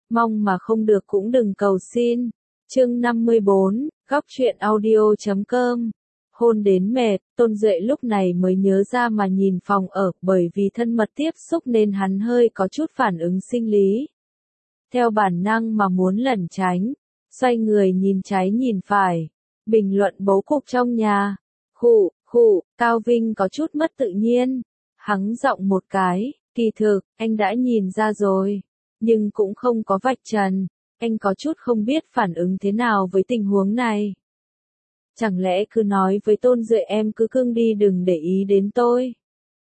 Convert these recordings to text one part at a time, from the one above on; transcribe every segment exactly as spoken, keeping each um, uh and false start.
Mong mà không được cũng đừng cầu xin. Chương năm mươi bốn, góc truyện audio chấm com. Hôn đến mệt, Tôn Duệ lúc này mới nhớ ra mà nhìn phòng ở, bởi vì thân mật tiếp xúc nên hắn hơi có chút phản ứng sinh lý. Theo bản năng mà muốn lẩn tránh, xoay người nhìn trái nhìn phải, bình luận bố cục trong nhà. Khụ, khụ, Cao Vinh có chút mất tự nhiên, hắng giọng một cái, kỳ thực, anh đã nhìn ra rồi, nhưng cũng không có vạch trần, anh có chút không biết phản ứng thế nào với tình huống này. Chẳng lẽ cứ nói với Tôn Duệ em cứ cưng đi đừng để ý đến tôi.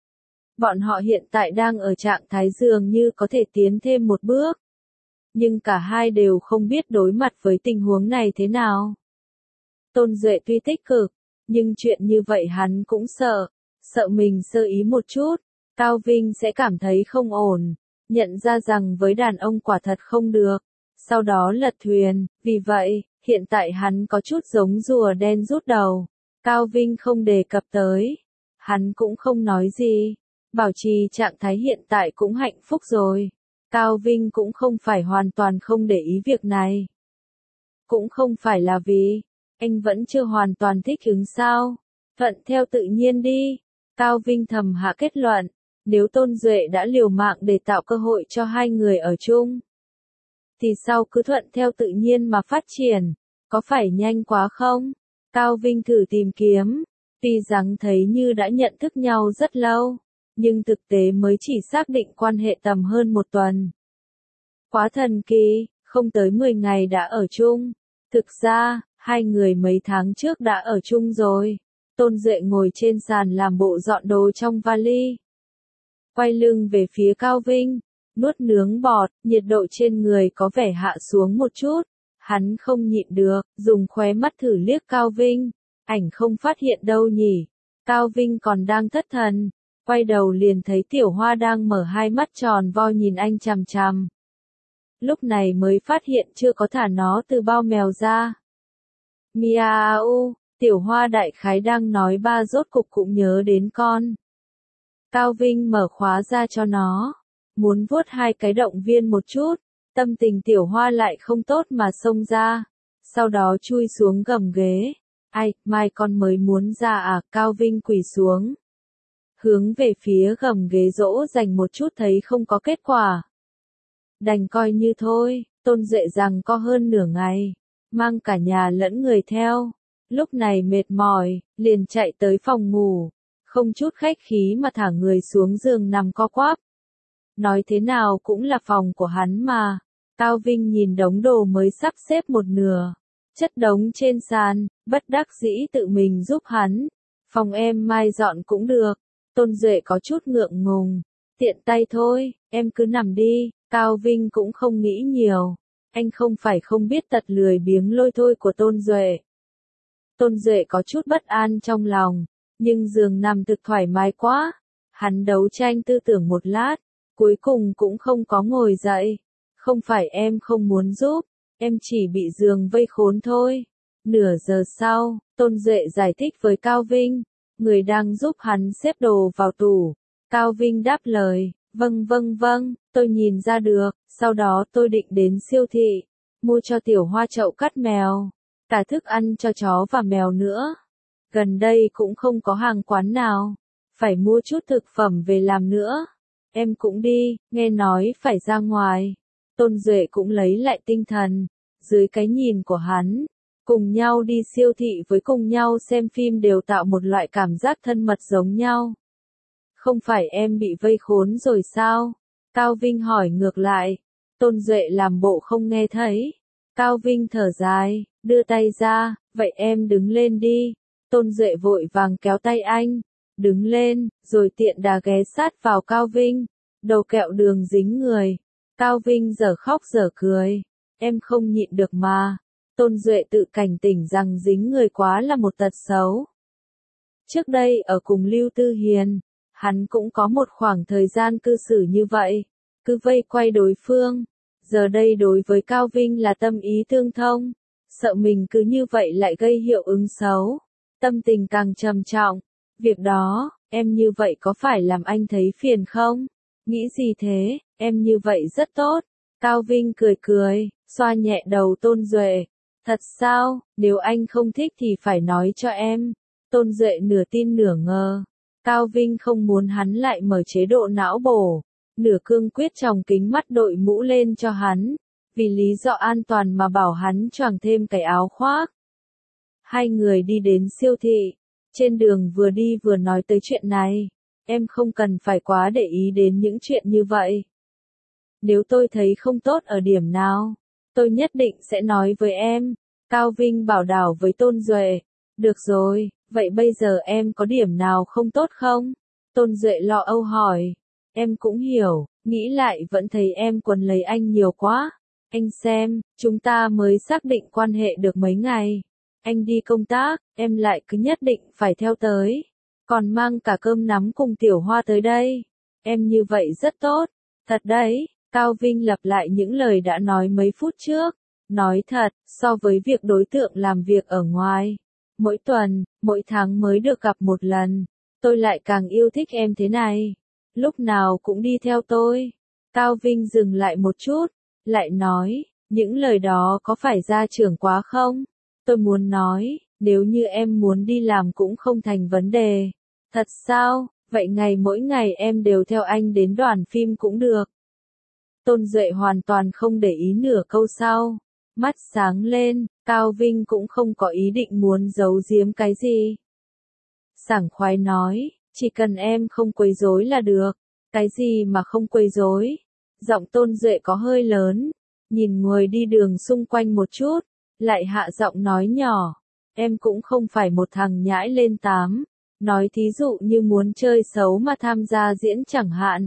Bọn họ hiện tại đang ở trạng thái dường như có thể tiến thêm một bước. Nhưng cả hai đều không biết đối mặt với tình huống này thế nào. Tôn Duệ tuy tích cực, nhưng chuyện như vậy hắn cũng sợ, sợ mình sơ ý một chút, Cao Vinh sẽ cảm thấy không ổn, nhận ra rằng với đàn ông quả thật không được, sau đó lật thuyền, vì vậy, hiện tại hắn có chút giống rùa đen rút đầu, Cao Vinh không đề cập tới, hắn cũng không nói gì, bảo trì trạng thái hiện tại cũng hạnh phúc rồi, Cao Vinh cũng không phải hoàn toàn không để ý việc này. Cũng không phải là vì, anh vẫn chưa hoàn toàn thích ứng sao, thuận theo tự nhiên đi, Cao Vinh thầm hạ kết luận, nếu Tôn Duệ đã liều mạng để tạo cơ hội cho hai người ở chung, thì sau cứ thuận theo tự nhiên mà phát triển, có phải nhanh quá không? Cao Vinh thử tìm kiếm, tuy rằng thấy như đã nhận thức nhau rất lâu, nhưng thực tế mới chỉ xác định quan hệ tầm hơn một tuần. Quá thần kỳ, không tới mười ngày đã ở chung, thực ra, hai người mấy tháng trước đã ở chung rồi. Tôn Duệ ngồi trên sàn làm bộ dọn đồ trong vali. Quay lưng về phía Cao Vinh, nuốt nướng bọt, nhiệt độ trên người có vẻ hạ xuống một chút. Hắn không nhịn được, dùng khóe mắt thử liếc Cao Vinh. Ảnh không phát hiện đâu nhỉ. Cao Vinh còn đang thất thần. Quay đầu liền thấy Tiểu Hoa đang mở hai mắt tròn vo nhìn anh chằm chằm. Lúc này mới phát hiện chưa có thả nó từ bao mèo ra. Miau, Tiểu Hoa đại khái đang nói ba rốt cục cũng nhớ đến con. Cao Vinh mở khóa ra cho nó, muốn vuốt hai cái động viên một chút, tâm tình Tiểu Hoa lại không tốt mà xông ra, sau đó chui xuống gầm ghế. Ai, mai con mới muốn ra à, Cao Vinh quỳ xuống. Hướng về phía gầm ghế dỗ dành một chút thấy không có kết quả. Đành coi như thôi, Tôn Duệ rằng có hơn nửa ngày, mang cả nhà lẫn người theo. Lúc này mệt mỏi, liền chạy tới phòng ngủ, không chút khách khí mà thả người xuống giường nằm co quắp. Nói thế nào cũng là phòng của hắn mà. Cao Vinh nhìn đống đồ mới sắp xếp một nửa, chất đống trên sàn, bất đắc dĩ tự mình giúp hắn. Phòng em mai dọn cũng được. Tôn Duệ có chút ngượng ngùng, tiện tay thôi, em cứ nằm đi. Cao Vinh cũng không nghĩ nhiều, anh không phải không biết tật lười biếng lôi thôi của Tôn Duệ. Tôn Duệ có chút bất an trong lòng, nhưng giường nằm thực thoải mái quá. Hắn đấu tranh tư tưởng một lát, cuối cùng cũng không có ngồi dậy. Không phải em không muốn giúp, em chỉ bị giường vây khốn thôi. Nửa giờ sau, Tôn Duệ giải thích với Cao Vinh, người đang giúp hắn xếp đồ vào tủ. Cao Vinh đáp lời, vâng vâng vâng, tôi nhìn ra được, sau đó tôi định đến siêu thị, mua cho Tiểu Hoa chậu cắt mèo, cả thức ăn cho chó và mèo nữa. Gần đây cũng không có hàng quán nào, phải mua chút thực phẩm về làm nữa. Em cũng đi, nghe nói phải ra ngoài. Tôn Duệ cũng lấy lại tinh thần, dưới cái nhìn của hắn, cùng nhau đi siêu thị với cùng nhau xem phim đều tạo một loại cảm giác thân mật giống nhau. Không phải em bị vây khốn rồi sao? Cao Vinh hỏi ngược lại. Tôn Duệ làm bộ không nghe thấy. Cao Vinh thở dài, đưa tay ra, vậy em đứng lên đi. Tôn Duệ vội vàng kéo tay anh, đứng lên, rồi tiện đà ghé sát vào Cao Vinh, đầu kẹo đường dính người. Cao Vinh dở khóc dở cười, em không nhịn được mà. Tôn Duệ tự cảnh tỉnh rằng dính người quá là một tật xấu. Trước đây ở cùng Lưu Tư Hiền, hắn cũng có một khoảng thời gian cư xử như vậy, cứ vây quay đối phương. Giờ đây đối với Cao Vinh là tâm ý tương thông, sợ mình cứ như vậy lại gây hiệu ứng xấu. Tâm tình càng trầm trọng. Việc đó, em như vậy có phải làm anh thấy phiền không? Nghĩ gì thế, em như vậy rất tốt. Cao Vinh cười cười, xoa nhẹ đầu Tôn Duệ. Thật sao, nếu anh không thích thì phải nói cho em. Tôn Duệ nửa tin nửa ngờ. Cao Vinh không muốn hắn lại mở chế độ não bổ. Nửa cương quyết tròng kính mắt đội mũ lên cho hắn. Vì lý do an toàn mà bảo hắn choàng thêm cái áo khoác. Hai người đi đến siêu thị. Trên đường vừa đi vừa nói tới chuyện này. Em không cần phải quá để ý đến những chuyện như vậy. Nếu tôi thấy không tốt ở điểm nào, tôi nhất định sẽ nói với em. Cao Vinh bảo đảo với Tôn Duệ. Được rồi, vậy bây giờ em có điểm nào không tốt không? Tôn Duệ lo âu hỏi. Em cũng hiểu, nghĩ lại vẫn thấy em quấn lấy anh nhiều quá. Anh xem, chúng ta mới xác định quan hệ được mấy ngày. Anh đi công tác, em lại cứ nhất định phải theo tới. Còn mang cả cơm nắm cùng Tiểu Hoa tới đây. Em như vậy rất tốt. Thật đấy, Cao Vinh lặp lại những lời đã nói mấy phút trước. Nói thật, so với việc đối tượng làm việc ở ngoài, mỗi tuần, mỗi tháng mới được gặp một lần, tôi lại càng yêu thích em thế này. Lúc nào cũng đi theo tôi. Cao Vinh dừng lại một chút, lại nói, những lời đó có phải gia trưởng quá không? Tôi muốn nói, nếu như em muốn đi làm cũng không thành vấn đề. Thật sao, vậy ngày mỗi ngày em đều theo anh đến đoàn phim cũng được. Tôn Duệ hoàn toàn không để ý nửa câu sau. Mắt sáng lên, Cao Vinh cũng không có ý định muốn giấu giếm cái gì. Sảng khoái nói, chỉ cần em không quấy rối là được. Cái gì mà không quấy rối? Giọng Tôn Duệ có hơi lớn, nhìn người đi đường xung quanh một chút, lại hạ giọng nói nhỏ. Em cũng không phải một thằng nhãi lên tám. Nói thí dụ như muốn chơi xấu mà tham gia diễn chẳng hạn.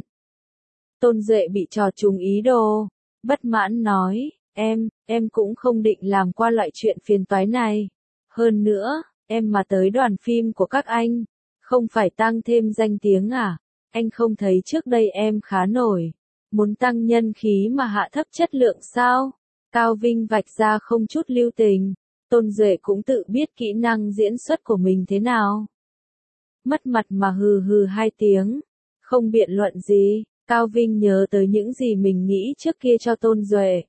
Tôn Duệ bị trò trùng ý đồ, bất mãn nói, em, em cũng không định làm qua loại chuyện phiền toái này. Hơn nữa, em mà tới đoàn phim của các anh, không phải tăng thêm danh tiếng à? Anh không thấy trước đây em khá nổi, muốn tăng nhân khí mà hạ thấp chất lượng sao? Cao Vinh vạch ra không chút lưu tình, Tôn Duệ cũng tự biết kỹ năng diễn xuất của mình thế nào. Mất mặt mà hừ hừ hai tiếng, không biện luận gì. Cao Vinh nhớ tới những gì mình nghĩ trước kia cho Tôn Duệ.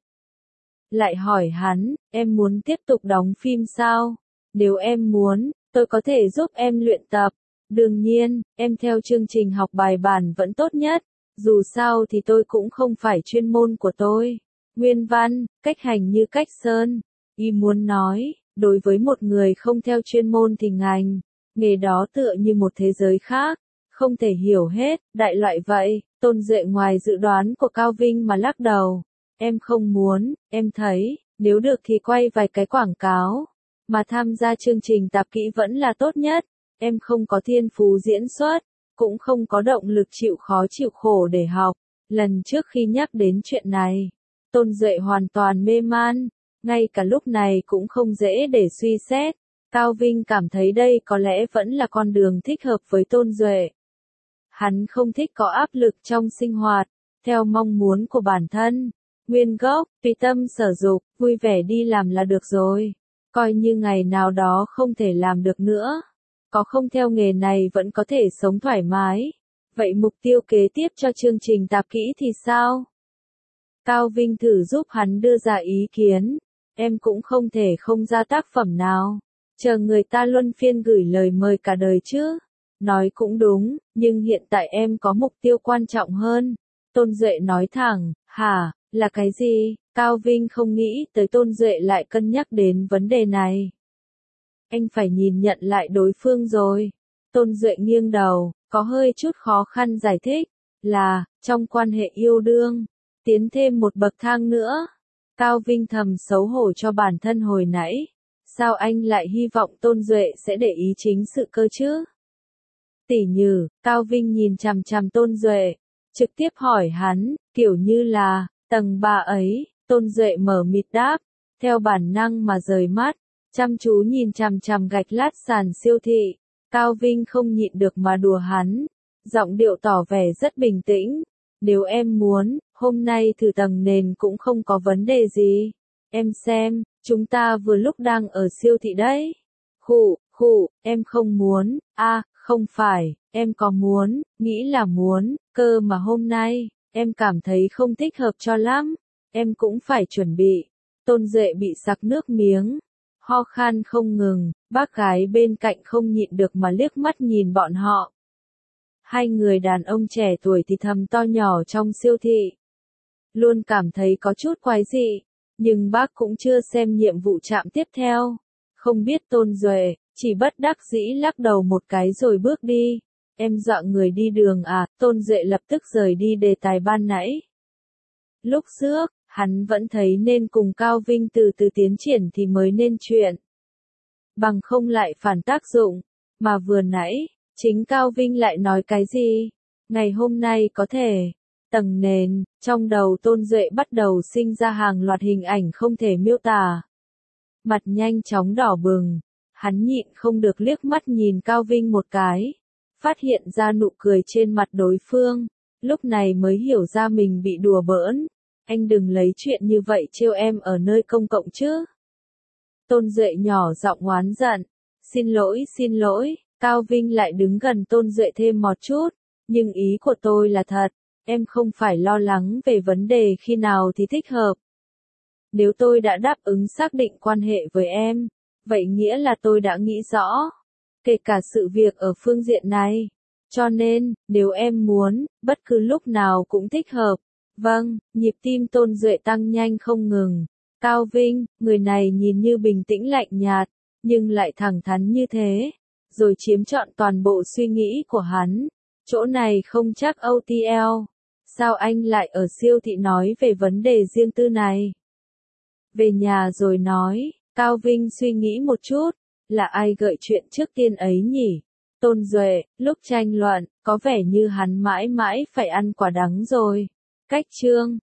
Lại hỏi hắn, em muốn tiếp tục đóng phim sao? Nếu em muốn, tôi có thể giúp em luyện tập. Đương nhiên, em theo chương trình học bài bản vẫn tốt nhất. Dù sao thì tôi cũng không phải chuyên môn của tôi. Nguyên văn, cách hành như cách sơn. Y muốn nói, đối với một người không theo chuyên môn thì ngành, nghề đó tựa như một thế giới khác. Không thể hiểu hết, đại loại vậy. Tôn Duệ ngoài dự đoán của Cao Vinh mà lắc đầu. Em không muốn, em thấy, nếu được thì quay vài cái quảng cáo. Mà tham gia chương trình tạp kỹ vẫn là tốt nhất. Em không có thiên phú diễn xuất, cũng không có động lực chịu khó chịu khổ để học. Lần trước khi nhắc đến chuyện này, Tôn Duệ hoàn toàn mê man. Ngay cả lúc này cũng không dễ để suy xét. Cao Vinh cảm thấy đây có lẽ vẫn là con đường thích hợp với Tôn Duệ. Hắn không thích có áp lực trong sinh hoạt, theo mong muốn của bản thân. Nguyên gốc, tùy tâm sở dục, vui vẻ đi làm là được rồi. Coi như ngày nào đó không thể làm được nữa. Có không theo nghề này vẫn có thể sống thoải mái. Vậy mục tiêu kế tiếp cho chương trình tạp kỹ thì sao? Cao Vinh thử giúp hắn đưa ra ý kiến. Em cũng không thể không ra tác phẩm nào. Chờ người ta luân phiên gửi lời mời cả đời chứ. Nói cũng đúng, nhưng hiện tại em có mục tiêu quan trọng hơn. Tôn Duệ nói thẳng, hả, là cái gì? Cao Vinh không nghĩ tới Tôn Duệ lại cân nhắc đến vấn đề này. Anh phải nhìn nhận lại đối phương rồi. Tôn Duệ nghiêng đầu, có hơi chút khó khăn giải thích, là, trong quan hệ yêu đương, tiến thêm một bậc thang nữa. Cao Vinh thầm xấu hổ cho bản thân hồi nãy. Sao anh lại hy vọng Tôn Duệ sẽ để ý chính sự cơ chứ? Tỉ như, Cao Vinh nhìn chằm chằm Tôn Duệ, trực tiếp hỏi hắn, kiểu như là, tầng ba ấy, Tôn Duệ mở mịt đáp, theo bản năng mà rời mắt, chăm chú nhìn chằm chằm gạch lát sàn siêu thị. Cao Vinh không nhịn được mà đùa hắn, giọng điệu tỏ vẻ rất bình tĩnh. Nếu em muốn, hôm nay thử tầng nền cũng không có vấn đề gì. Em xem, chúng ta vừa lúc đang ở siêu thị đấy. Khụ, khụ, em không muốn, a, không phải, em có muốn, nghĩ là muốn, cơ mà hôm nay, em cảm thấy không thích hợp cho lắm. em cũng phải chuẩn bị. Tôn Duệ bị sặc nước miếng, ho khan không ngừng, bác gái bên cạnh không nhịn được mà liếc mắt nhìn bọn họ. Hai người đàn ông trẻ tuổi thì thầm to nhỏ trong siêu thị. Luôn cảm thấy có chút quái dị, nhưng bác cũng chưa xem nhiệm vụ trạm tiếp theo. Không biết Tôn Duệ, chỉ bất đắc dĩ lắc đầu một cái rồi bước đi. Em dọa người đi đường à, Tôn Duệ lập tức rời đi đề tài ban nãy. Lúc trước, hắn vẫn thấy nên cùng Cao Vinh từ từ tiến triển thì mới nên chuyện. Bằng không lại phản tác dụng, mà vừa nãy, chính Cao Vinh lại nói cái gì? Ngày hôm nay có thể, tầng nền, trong đầu Tôn Duệ bắt đầu sinh ra hàng loạt hình ảnh không thể miêu tả. Mặt nhanh chóng đỏ bừng, hắn nhịn không được liếc mắt nhìn Cao Vinh một cái, phát hiện ra nụ cười trên mặt đối phương, lúc này mới hiểu ra mình bị đùa bỡn. Anh đừng lấy chuyện như vậy trêu em ở nơi công cộng chứ. Tôn Duệ nhỏ giọng oán giận, xin lỗi xin lỗi, Cao Vinh lại đứng gần Tôn Duệ thêm một chút, nhưng ý của tôi là thật, em không phải lo lắng về vấn đề khi nào thì thích hợp. Nếu tôi đã đáp ứng xác định quan hệ với em, vậy nghĩa là tôi đã nghĩ rõ, kể cả sự việc ở phương diện này. Cho nên, nếu em muốn, bất cứ lúc nào cũng thích hợp. Vâng, nhịp tim Tôn Duệ tăng nhanh không ngừng. Cao Vinh, người này nhìn như bình tĩnh lạnh nhạt, nhưng lại thẳng thắn như thế, rồi chiếm trọn toàn bộ suy nghĩ của hắn. Chỗ này không chắc ô tê lờ. Sao anh lại ở siêu thị nói về vấn đề riêng tư này? Về nhà rồi nói, Cao Vinh suy nghĩ một chút, là ai gợi chuyện trước tiên ấy nhỉ? Tôn Duệ, lúc tranh luận, có vẻ như hắn mãi mãi phải ăn quả đắng rồi. Cách chương